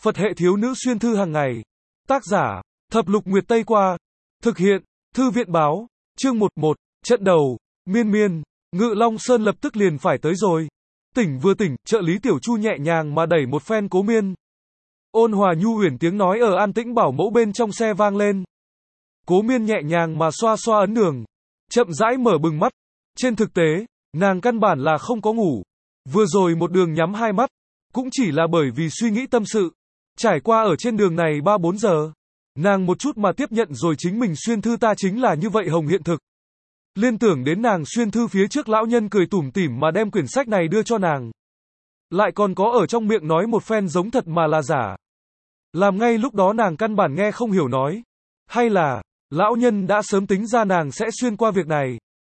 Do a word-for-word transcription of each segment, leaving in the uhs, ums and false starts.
Phật hệ thiếu nữ xuyên thư hàng ngày. Tác giả, Thập Lục Nguyệt Tây Qua. Thực hiện, Thư viện báo. Chương một một, trận đầu. Miên miên, Ngự Long Sơn lập tức liền phải tới rồi. Tỉnh vừa tỉnh, trợ lý Tiểu Chu nhẹ nhàng mà đẩy một phen Cố Miên. Ôn hòa nhu uyển tiếng nói ở an tĩnh bảo mẫu bên trong xe vang lên. Cố Miên nhẹ nhàng mà xoa xoa ấn đường, chậm rãi mở bừng mắt. Trên thực tế, nàng căn bản là không có ngủ. Vừa rồi một đường nhắm hai mắt, cũng chỉ là bởi vì suy nghĩ tâm sự. Trải qua ở trên đường này ba bốn giờ, nàng một chút mà tiếp nhận rồi chính mình xuyên thư ta chính là như vậy hồng hiện thực. Liên tưởng đến nàng xuyên thư phía trước lão nhân cười tủm tỉm mà đem quyển sách này đưa cho nàng. Lại còn có ở trong miệng nói một phen giống thật mà là giả. Làm ngay lúc đó nàng căn bản nghe không hiểu nói. Hay là, lão nhân đã sớm tính ra nàng sẽ xuyên qua việc này.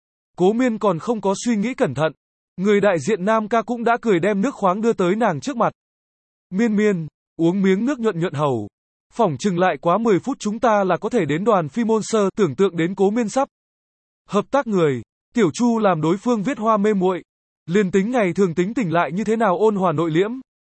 Cố Miên còn không có suy nghĩ cẩn thận. Người đại diện Nam ca cũng đã cười đem nước khoáng đưa tới nàng trước mặt. Miên miên, uống miếng nước nhuận nhuận hầu. Phỏng chừng lại quá mười phút chúng ta là có thể đến đoàn phi môn sơ, tưởng tượng đến Cố Miên sắp hợp tác người. Tiểu Chu làm đối phương viết hoa mê muội. Liền tính ngày thường tính tỉnh lại như thế nào ôn hòa nội liễm.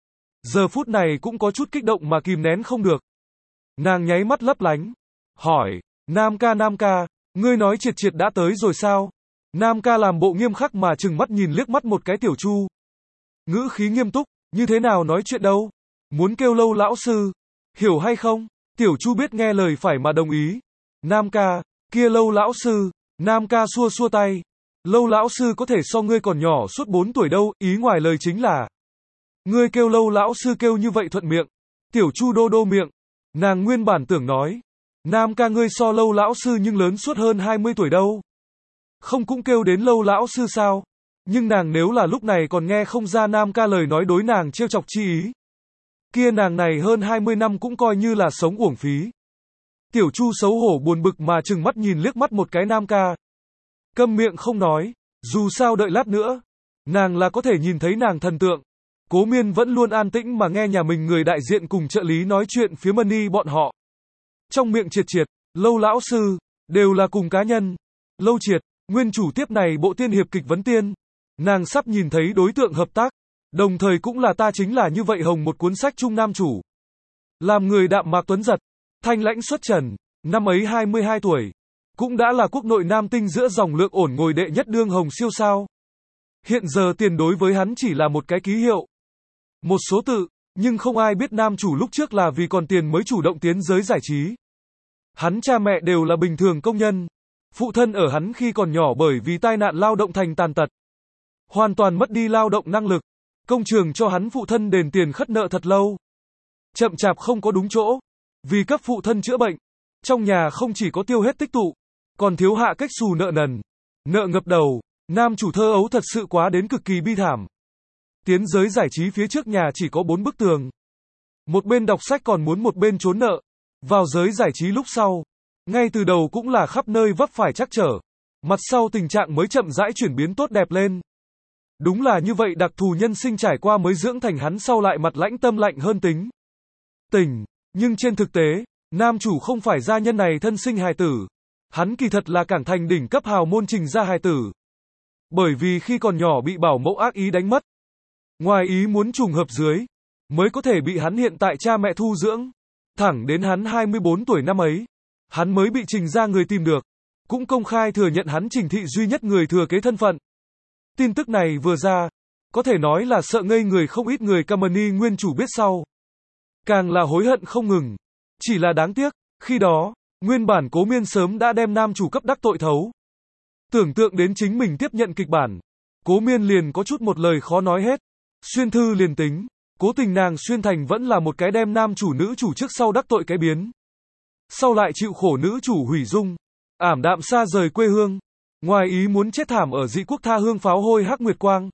Giờ phút này cũng có chút kích động mà kìm nén không được. Nàng nháy mắt lấp lánh. Hỏi, Nam ca Nam ca, ngươi nói triệt triệt đã tới rồi sao? Nam ca làm bộ nghiêm khắc mà trừng mắt nhìn liếc mắt một cái Tiểu Chu. Ngữ khí nghiêm túc, như thế nào nói chuyện đâu? Muốn kêu Lâu lão sư, hiểu hay không? Tiểu Chu biết nghe lời phải mà đồng ý. Nam ca, kia Lâu lão sư, Nam ca xua xua tay. Lâu lão sư có thể so ngươi còn nhỏ suốt bốn tuổi đâu, ý ngoài lời chính là ngươi kêu Lâu lão sư kêu như vậy thuận miệng. Tiểu Chu đô đô miệng. Nàng nguyên bản tưởng nói, Nam ca ngươi so Lâu lão sư nhưng lớn suốt hơn hai mươi tuổi đâu. Không cũng kêu đến Lâu lão sư sao? Nhưng nàng nếu là lúc này còn nghe không ra Nam ca lời nói đối nàng trêu chọc chi ý. Kia nàng này hơn hai mươi năm cũng coi như là sống uổng phí. Tiểu Chu xấu hổ buồn bực mà trừng mắt nhìn liếc mắt một cái Nam ca. Câm miệng không nói, dù sao đợi lát nữa, nàng là có thể nhìn thấy nàng thần tượng. Cố Miên vẫn luôn an tĩnh mà nghe nhà mình người đại diện cùng trợ lý nói chuyện phía Mani bọn họ. Trong miệng triệt triệt, Lâu lão sư, đều là cùng cá nhân. Lâu triệt, nguyên chủ tiếp này bộ tiên hiệp kịch vấn tiên. Nàng sắp nhìn thấy đối tượng hợp tác, đồng thời cũng là ta chính là như vậy hồng một cuốn sách chung nam chủ. Làm người đạm mạc tuấn giật, thanh lãnh xuất trần, năm ấy hai mươi hai tuổi. Cũng đã là quốc nội nam tinh giữa dòng lượng ổn ngồi đệ nhất đương hồng siêu sao. Hiện giờ tiền đối với hắn chỉ là một cái ký hiệu. Một số tự, nhưng không ai biết nam chủ lúc trước là vì còn tiền mới chủ động tiến giới giải trí. Hắn cha mẹ đều là bình thường công nhân. Phụ thân ở hắn khi còn nhỏ bởi vì tai nạn lao động thành tàn tật. Hoàn toàn mất đi lao động năng lực. Công trường cho hắn phụ thân đền tiền khất nợ thật lâu. Chậm chạp không có đúng chỗ. Vì cấp phụ thân chữa bệnh. Trong nhà không chỉ có tiêu hết tích tụ, còn thiếu hạ cách xù nợ nần. Nợ ngập đầu. Nam chủ thơ ấu thật sự quá đến cực kỳ bi thảm. Tiến giới giải trí phía trước nhà chỉ có bốn bức tường. Một bên đọc sách còn muốn một bên trốn nợ. Vào giới giải trí lúc sau, ngay từ đầu cũng là khắp nơi vấp phải trắc trở. Mặt sau tình trạng mới chậm rãi chuyển biến tốt đẹp lên. Đúng là như vậy đặc thù nhân sinh trải qua mới dưỡng thành hắn sau lại mặt lãnh tâm lạnh hơn tính. Tình, nhưng trên thực tế, nam chủ không phải gia nhân này thân sinh hài tử. Hắn kỳ thật là cảng thành đỉnh cấp hào môn Trình gia hài tử. Bởi vì khi còn nhỏ bị bảo mẫu ác ý đánh mất. Ngoài ý muốn trùng hợp dưới, mới có thể bị hắn hiện tại cha mẹ thu dưỡng. Thẳng đến hắn hai mươi bốn tuổi năm ấy, hắn mới bị Trình gia người tìm được. Cũng công khai thừa nhận hắn Trình thị duy nhất người thừa kế thân phận. Tin tức này vừa ra, có thể nói là sợ ngây người không ít người Kamani nguyên chủ biết sau. Càng là hối hận không ngừng. Chỉ là đáng tiếc, khi đó, nguyên bản Cố Miên sớm đã đem nam chủ cấp đắc tội thấu. Tưởng tượng đến chính mình tiếp nhận kịch bản, Cố Miên liền có chút một lời khó nói hết. Xuyên thư liền tính, cố tình nàng xuyên thành vẫn là một cái đem nam chủ nữ chủ trước sau đắc tội cái biến. Sau lại chịu khổ nữ chủ hủy dung, ảm đạm xa rời quê hương, ngoài ý muốn chết thảm ở dị quốc tha hương pháo hôi hắc nguyệt quang.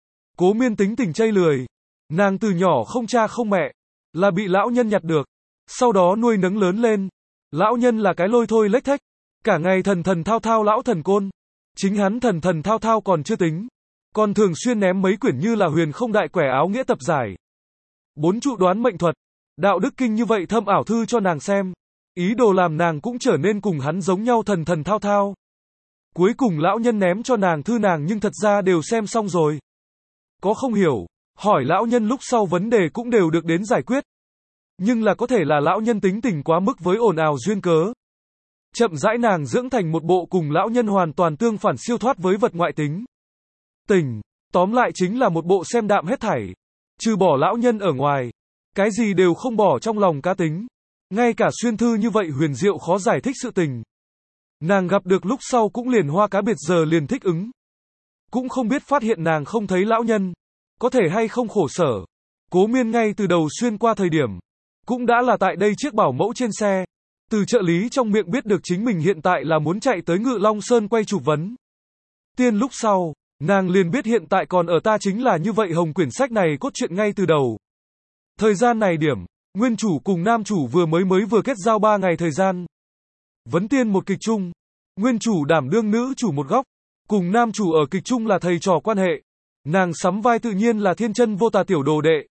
Cố Miên tính tình chây lười, nàng từ nhỏ không cha không mẹ, là bị lão nhân nhặt được, sau đó nuôi nấng lớn lên. Lão nhân là cái lôi thôi lếch thếch, cả ngày thần thần thao thao lão thần côn. Chính hắn thần thần thao thao còn chưa tính, còn thường xuyên ném mấy quyển như là huyền không đại quẻ áo nghĩa tập giải, bốn trụ đoán mệnh thuật, đạo đức kinh như vậy thâm ảo thư cho nàng xem. Ý đồ làm nàng cũng trở nên cùng hắn giống nhau thần thần thao thao. Cuối cùng lão nhân ném cho nàng thư nàng nhưng thật ra đều xem xong rồi. Có không hiểu, hỏi lão nhân lúc sau vấn đề cũng đều được đến giải quyết. Nhưng là có thể là lão nhân tính tình quá mức với ồn ào duyên cớ. Chậm rãi nàng dưỡng thành một bộ cùng lão nhân hoàn toàn tương phản siêu thoát với vật ngoại tính. Tình, tóm lại chính là một bộ xem đạm hết thảy. Trừ bỏ lão nhân ở ngoài, cái gì đều không bỏ trong lòng cá tính. Ngay cả xuyên thư như vậy huyền diệu khó giải thích sự tình. Nàng gặp được lúc sau cũng liền hoa cá biệt giờ liền thích ứng. Cũng không biết phát hiện nàng không thấy lão nhân, có thể hay không khổ sở. Cố Miên ngay từ đầu xuyên qua thời điểm, cũng đã là tại đây chiếc bảo mẫu trên xe. Từ trợ lý trong miệng biết được chính mình hiện tại là muốn chạy tới Ngự Long Sơn quay chụp vấn tiên lúc sau, nàng liền biết hiện tại còn ở ta chính là như vậy hồng quyển sách này cốt truyện ngay từ đầu. Thời gian này điểm, nguyên chủ cùng nam chủ vừa mới mới vừa kết giao ba ngày thời gian. Vấn tiên một kịch chung, nguyên chủ đảm đương nữ chủ một góc, cùng nam chủ ở kịch chung là thầy trò quan hệ. Nàng sắm vai tự nhiên là thiên chân vô tà tiểu đồ đệ.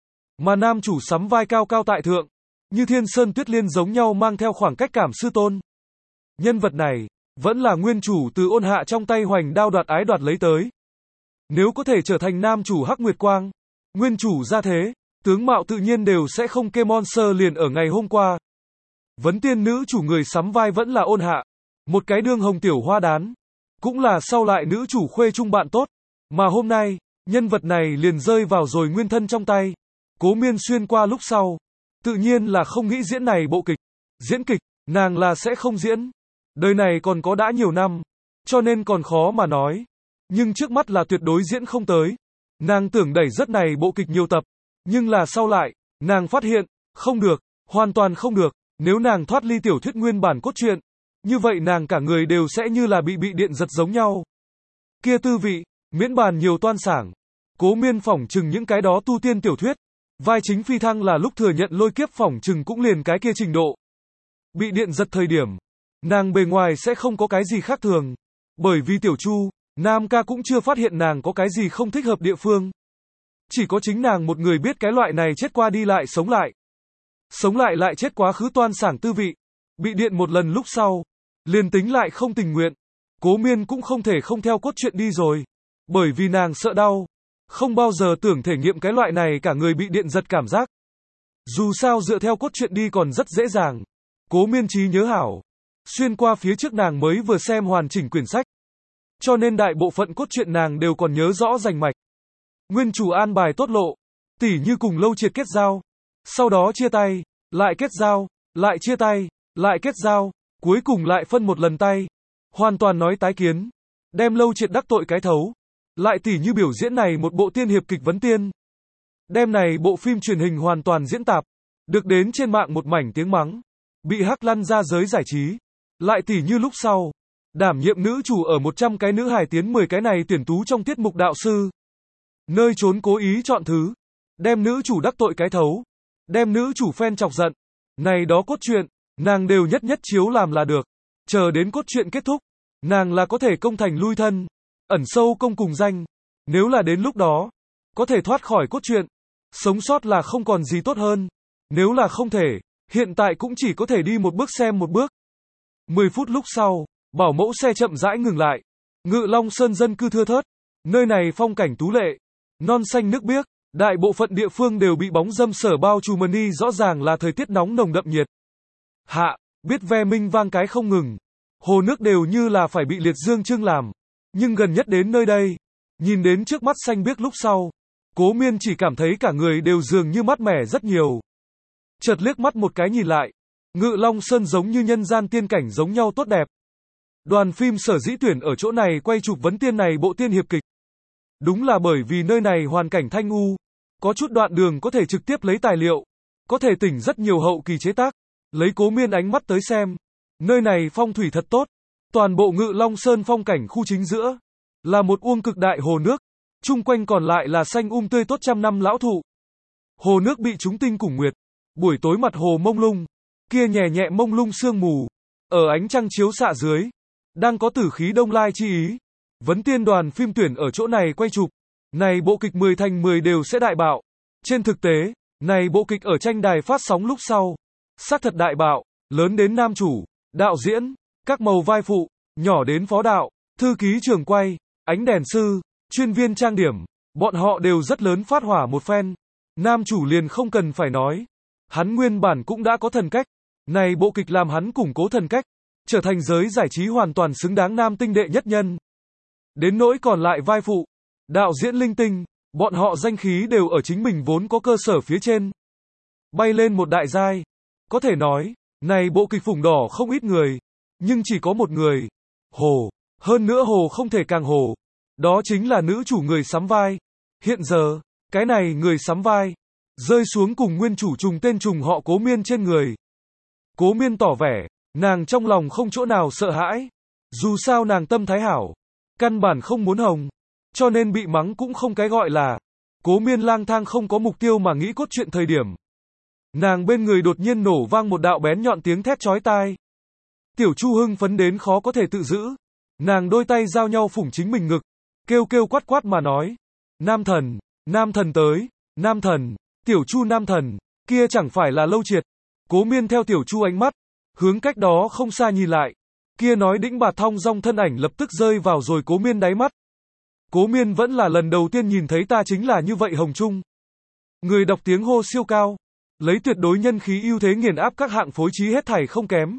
Mà nam chủ sắm vai cao cao tại thượng, như thiên sơn tuyết liên giống nhau mang theo khoảng cách cảm sư tôn. Nhân vật này, vẫn là nguyên chủ từ ôn hạ trong tay hoành đao đoạt ái đoạt lấy tới. Nếu có thể trở thành nam chủ Hắc Nguyệt Quang, nguyên chủ ra thế, tướng mạo tự nhiên đều sẽ không kê monster liền ở ngày hôm qua. Vấn tiên nữ chủ người sắm vai vẫn là ôn hạ, một cái đương hồng tiểu hoa đán, cũng là sau lại nữ chủ khuê trung bạn tốt. Mà hôm nay, nhân vật này liền rơi vào rồi nguyên thân trong tay. Cố Miên xuyên qua lúc sau, tự nhiên là không nghĩ diễn này bộ kịch. Diễn kịch, nàng là sẽ không diễn. Đời này còn có đã nhiều năm, cho nên còn khó mà nói. Nhưng trước mắt là tuyệt đối diễn không tới. Nàng tưởng đẩy rất này bộ kịch nhiều tập. Nhưng là sau lại, nàng phát hiện, không được, hoàn toàn không được. Nếu nàng thoát ly tiểu thuyết nguyên bản cốt truyện, như vậy nàng cả người đều sẽ như là bị bị điện giật giống nhau. Kia tư vị, miễn bàn nhiều toan sảng. Cố Miên phỏng chừng những cái đó tu tiên tiểu thuyết. Vai chính phi thăng là lúc thừa nhận lôi kiếp phỏng chừng cũng liền cái kia trình độ. Bị điện giật thời điểm, nàng bề ngoài sẽ không có cái gì khác thường. Bởi vì tiểu Chu, nam ca cũng chưa phát hiện nàng có cái gì không thích hợp địa phương. Chỉ có chính nàng một người biết cái loại này chết qua đi lại sống lại. Sống lại lại chết quá khứ toan sảng tư vị. Bị điện một lần lúc sau, liền tính lại không tình nguyện. Cố Miên cũng không thể không theo cốt truyện đi rồi. Bởi vì nàng sợ đau. Không bao giờ tưởng thể nghiệm cái loại này cả người bị điện giật cảm giác. Dù sao dựa theo cốt truyện đi còn rất dễ dàng. Cố Miên trí nhớ hảo. Xuyên qua phía trước nàng mới vừa xem hoàn chỉnh quyển sách. Cho nên đại bộ phận cốt truyện nàng đều còn nhớ rõ rành mạch. Nguyên chủ an bài tốt lộ. Tỉ như cùng Lâu Triệt kết giao. Sau đó chia tay. Lại kết giao. Lại chia tay. Lại kết giao. Cuối cùng lại phân một lần tay. Hoàn toàn nói tái kiến. Đem Lâu Triệt đắc tội cái thấu. Lại tỉ như biểu diễn này một bộ tiên hiệp kịch vấn tiên. Đem này bộ phim truyền hình hoàn toàn diễn tạp. Được đến trên mạng một mảnh tiếng mắng. Bị hắc lăn ra giới giải trí. Lại tỉ như lúc sau. Đảm nhiệm nữ chủ ở một trăm cái nữ hài tiến mười cái này tuyển tú trong tiết mục đạo sư. Nơi trốn cố ý chọn thứ. Đem nữ chủ đắc tội cái thấu. Đem nữ chủ fan chọc giận. Này đó cốt truyện, nàng đều nhất nhất chiếu làm là được. Chờ đến cốt truyện kết thúc. Nàng là có thể công thành lui thân. Ẩn sâu công cùng danh. Nếu là đến lúc đó, có thể thoát khỏi cốt truyện. Sống sót là không còn gì tốt hơn. Nếu là không thể, hiện tại cũng chỉ có thể đi một bước xem một bước. mười phút lúc sau, bảo mẫu xe chậm rãi ngừng lại. Ngự Long Sơn dân cư thưa thớt. Nơi này phong cảnh tú lệ. Non xanh nước biếc. Đại bộ phận địa phương đều bị bóng râm sở bao trùm mờ ni rõ ràng là thời tiết nóng nồng đậm nhiệt. Hạ, biết ve minh vang cái không ngừng. Hồ nước đều như là phải bị liệt dương trưng làm. Nhưng gần nhất đến nơi đây, nhìn đến trước mắt xanh biếc lúc sau, Cố Miên chỉ cảm thấy cả người đều dường như mát mẻ rất nhiều. Chợt liếc mắt một cái nhìn lại, Ngự Long Sơn giống như nhân gian tiên cảnh giống nhau tốt đẹp. Đoàn phim sở dĩ tuyển ở chỗ này quay chụp vấn tiên này bộ tiên hiệp kịch. Đúng là bởi vì nơi này hoàn cảnh thanh u, có chút đoạn đường có thể trực tiếp lấy tài liệu, có thể tỉnh rất nhiều hậu kỳ chế tác. Lấy Cố Miên ánh mắt tới xem, nơi này phong thủy thật tốt. Toàn bộ Ngự Long Sơn phong cảnh khu chính giữa là một uông cực đại hồ nước, chung quanh còn lại là xanh um tươi tốt trăm năm lão thụ. Hồ nước bị trúng tinh cùng nguyệt, buổi tối mặt hồ mông lung, kia nhẹ nhẹ mông lung sương mù, ở ánh trăng chiếu xạ dưới, đang có tử khí đông lai chi ý. Vấn tiên đoàn phim tuyển ở chỗ này quay chụp, này bộ kịch mười thành mười đều sẽ đại bạo. Trên thực tế, này bộ kịch ở tranh đài phát sóng lúc sau, xác thật đại bạo, lớn đến nam chủ, đạo diễn, các màu vai phụ, nhỏ đến phó đạo, thư ký trường quay, ánh đèn sư, chuyên viên trang điểm, bọn họ đều rất lớn phát hỏa một phen. Nam chủ liền không cần phải nói. Hắn nguyên bản cũng đã có thần cách. Này bộ kịch làm hắn củng cố thần cách, trở thành giới giải trí hoàn toàn xứng đáng nam tinh đệ nhất nhân. Đến nỗi còn lại vai phụ, đạo diễn linh tinh, bọn họ danh khí đều ở chính mình vốn có cơ sở phía trên. Bay lên một đại giai. Có thể nói, này bộ kịch phủng đỏ không ít người, nhưng chỉ có một người. Hồ. Hơn nữa hồ không thể càng hồ. Đó chính là nữ chủ người sắm vai. Hiện giờ, cái này người sắm vai, rơi xuống cùng nguyên chủ trùng tên trùng họ Cố Miên trên người. Cố Miên tỏ vẻ, nàng trong lòng không chỗ nào sợ hãi. Dù sao nàng tâm thái hảo, căn bản không muốn hồng, cho nên bị mắng cũng không cái gọi là. Cố Miên lang thang không có mục tiêu mà nghĩ cốt truyện thời điểm. Nàng bên người đột nhiên nổ vang một đạo bén nhọn tiếng thét chói tai. Tiểu Chu hưng phấn đến khó có thể tự giữ. Nàng đôi tay giao nhau phủng chính mình ngực, kêu kêu quát quát mà nói. Nam thần, nam thần tới, nam thần, Tiểu Chu nam thần, kia chẳng phải là Lâu Triệt. Cố Miên theo Tiểu Chu ánh mắt, hướng cách đó không xa nhìn lại. Kia nói đĩnh bà thong dong thân ảnh lập tức rơi vào rồi Cố Miên đáy mắt. Cố Miên vẫn là lần đầu tiên nhìn thấy ta chính là như vậy Hồng Trung. Người đọc tiếng hô siêu cao, lấy tuyệt đối nhân khí ưu thế nghiền áp các hạng phối trí hết thảy không kém.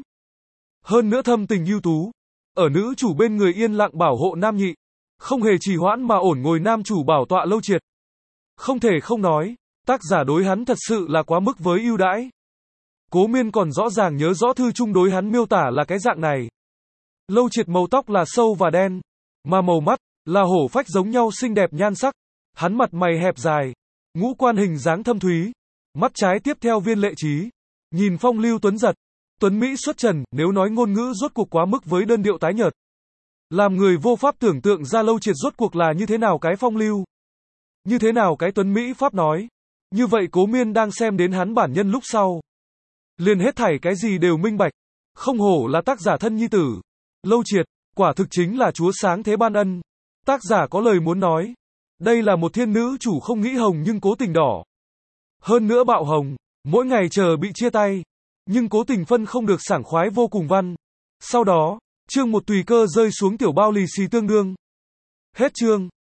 Hơn nữa thâm tình ưu tú, ở nữ chủ bên người yên lặng bảo hộ nam nhị, không hề trì hoãn mà ổn ngồi nam chủ bảo tọa Lâu Triệt. Không thể không nói, tác giả đối hắn thật sự là quá mức với ưu đãi. Cố Miên còn rõ ràng nhớ rõ thư chung đối hắn miêu tả là cái dạng này. Lâu Triệt màu tóc là sâu và đen, mà màu mắt là hổ phách giống nhau xinh đẹp nhan sắc. Hắn mặt mày hẹp dài, ngũ quan hình dáng thâm thúy, mắt trái tiếp theo viên lệ trí, nhìn phong lưu tuấn giật, tuấn mỹ xuất trần, nếu nói ngôn ngữ rốt cuộc quá mức với đơn điệu tái nhợt. Làm người vô pháp tưởng tượng ra Lâu Triệt rốt cuộc là như thế nào cái phong lưu, như thế nào cái tuấn mỹ pháp nói. Như vậy Cố Miên đang xem đến hắn bản nhân lúc sau, liền hết thảy cái gì đều minh bạch. Không hổ là tác giả thân nhi tử. Lâu Triệt, quả thực chính là chúa sáng thế ban ân. Tác giả có lời muốn nói. Đây là một thiên nữ chủ không nghĩ hồng nhưng cố tình đỏ. Hơn nữa bạo hồng, mỗi ngày chờ bị chia tay. Nhưng cố tình phân không được sảng khoái vô cùng văn. Sau đó, chương một tùy cơ rơi xuống tiểu bao lì xì tương đương. Hết chương.